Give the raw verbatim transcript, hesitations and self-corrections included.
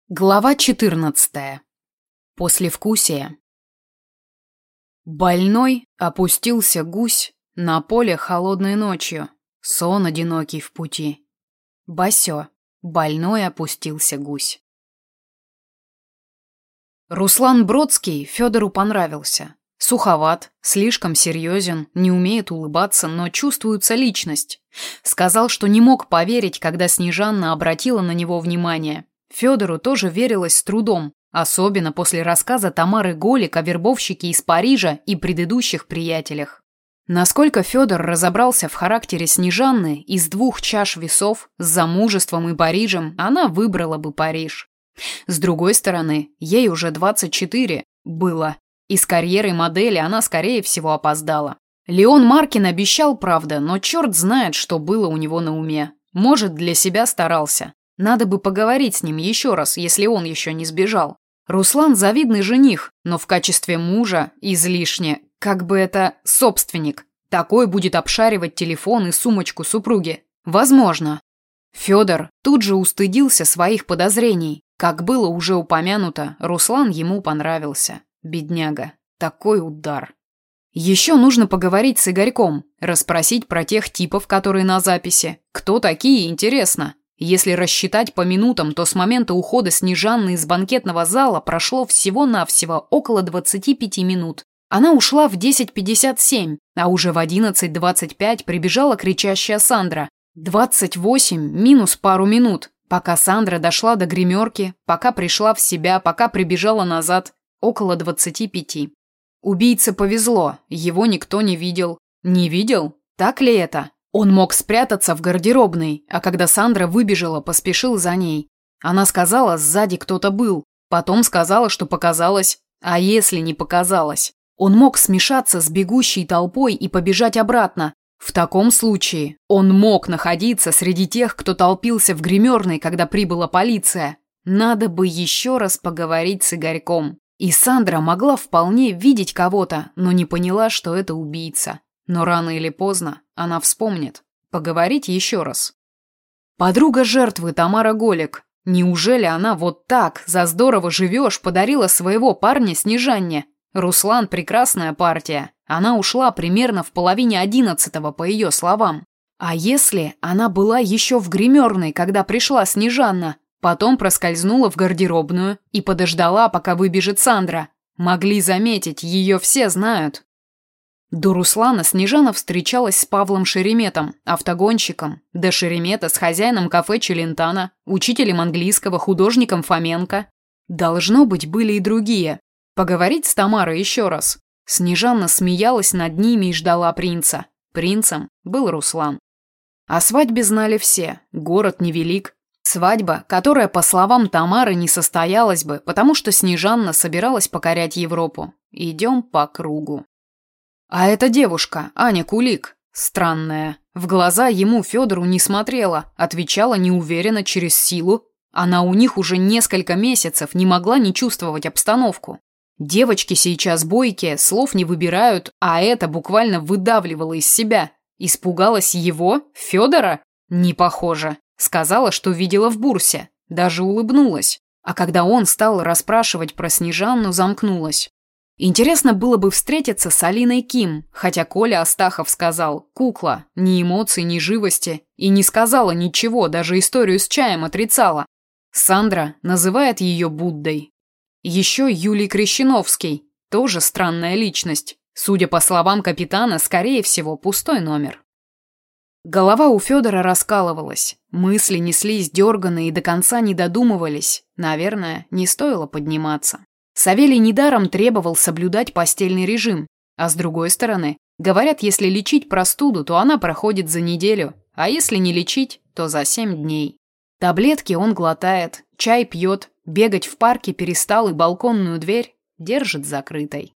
Глава четырнадцатая. Послевкусие. Больной опустился гусь на поле холодной ночью, сон одинокий в пути. Басё. Больной опустился гусь. Руслан Бродский Федору понравился. Суховат, слишком серьезен, не умеет улыбаться, но чувствуется личность. Сказал, что не мог поверить, когда Снежанна обратила на него внимание. Федору тоже верилось с трудом, особенно после рассказа Тамары Голик о вербовщике из Парижа и предыдущих приятелях. Насколько Федор разобрался в характере Снежанны, из двух чаш весов с замужеством и Парижем она выбрала бы Париж. С другой стороны, ей уже двадцать четыре было, и с карьерой модели она, скорее всего, опоздала. Леон Маркин обещал, правда, но черт знает, что было у него на уме. Может, для себя старался. Надо бы поговорить с ним еще раз, если он еще не сбежал. Руслан завидный жених, но в качестве мужа излишне, как бы это, собственник. Такой будет обшаривать телефон и сумочку супруги. Возможно. Федор тут же устыдился своих подозрений. Как было уже упомянуто, Руслан ему понравился. Бедняга. Такой удар. Еще нужно поговорить с Игорьком, расспросить про тех типов, которые на записи. Кто такие, интересно. Если рассчитать по минутам, то с момента ухода Снежанны из банкетного зала прошло всего-навсего около двадцати пяти минут. Она ушла в десять пятьдесят семь, а уже в одиннадцать двадцать пять прибежала кричащая Сандра. двадцать восемь минус пару минут, пока Сандра дошла до гримерки, пока пришла в себя, пока прибежала назад, около двадцати пяти. Убийце повезло, его никто не видел. Не видел? Так ли это? Он мог спрятаться в гардеробной, а когда Сандра выбежала, поспешил за ней. Она сказала, сзади кто-то был, потом сказала, что показалось, а если не показалось? Он мог смешаться с бегущей толпой и побежать обратно. В таком случае он мог находиться среди тех, кто толпился в гримерной, когда прибыла полиция. Надо бы еще раз поговорить с Игорьком. И Сандра могла вполне видеть кого-то, но не поняла, что это убийца. Но рано или поздно она вспомнит. Поговорить еще раз. Подруга жертвы Тамара Голик. Неужели она вот так, за здорово живешь, подарила своего парня Снежанне? Руслан – прекрасная партия. Она ушла примерно в половине одиннадцатого, по ее словам. А если она была еще в гримерной, когда пришла Снежанна, потом проскользнула в гардеробную и подождала, пока выбежит Сандра? Могли заметить, ее все знают. До Руслана Снежана встречалась с Павлом Шереметом, автогонщиком, до Шеремета с хозяином кафе Челентано, учителем английского, художником Фоменко. Должно быть, были и другие. Поговорить с Тамарой еще раз. Снежана смеялась над ними и ждала принца. Принцем был Руслан. О свадьбе знали все, город невелик. Свадьба, которая, по словам Тамары, не состоялась бы, потому что Снежанна собиралась покорять Европу. Идем по кругу. А эта девушка, Аня Кулик, странная. В глаза ему, Федору, не смотрела, отвечала неуверенно, через силу. Она у них уже несколько месяцев не могла не чувствовать обстановку. Девочки сейчас бойкие, слов не выбирают, а это буквально выдавливало из себя. Испугалась его, Федора? Не похоже. Сказала, что видела в бурсе. Даже улыбнулась. А когда он стал расспрашивать про Снежанну, замкнулась. Интересно было бы встретиться с Алиной Ким, хотя Коля Астахов сказал «кукла», ни эмоций, ни живости, и не сказала ничего, даже историю с чаем отрицала. Сандра называет ее Буддой. Еще Юлий Крещеновский, тоже странная личность. Судя по словам капитана, скорее всего, пустой номер. Голова у Федора раскалывалась, мысли неслись дерганные и до конца не додумывались. Наверное, не стоило подниматься. Савелий недаром требовал соблюдать постельный режим, а с другой стороны, говорят, если лечить простуду, то она проходит за неделю, а если не лечить, то за семь дней. Таблетки он глотает, чай пьет, бегать в парке перестал и балконную дверь держит закрытой.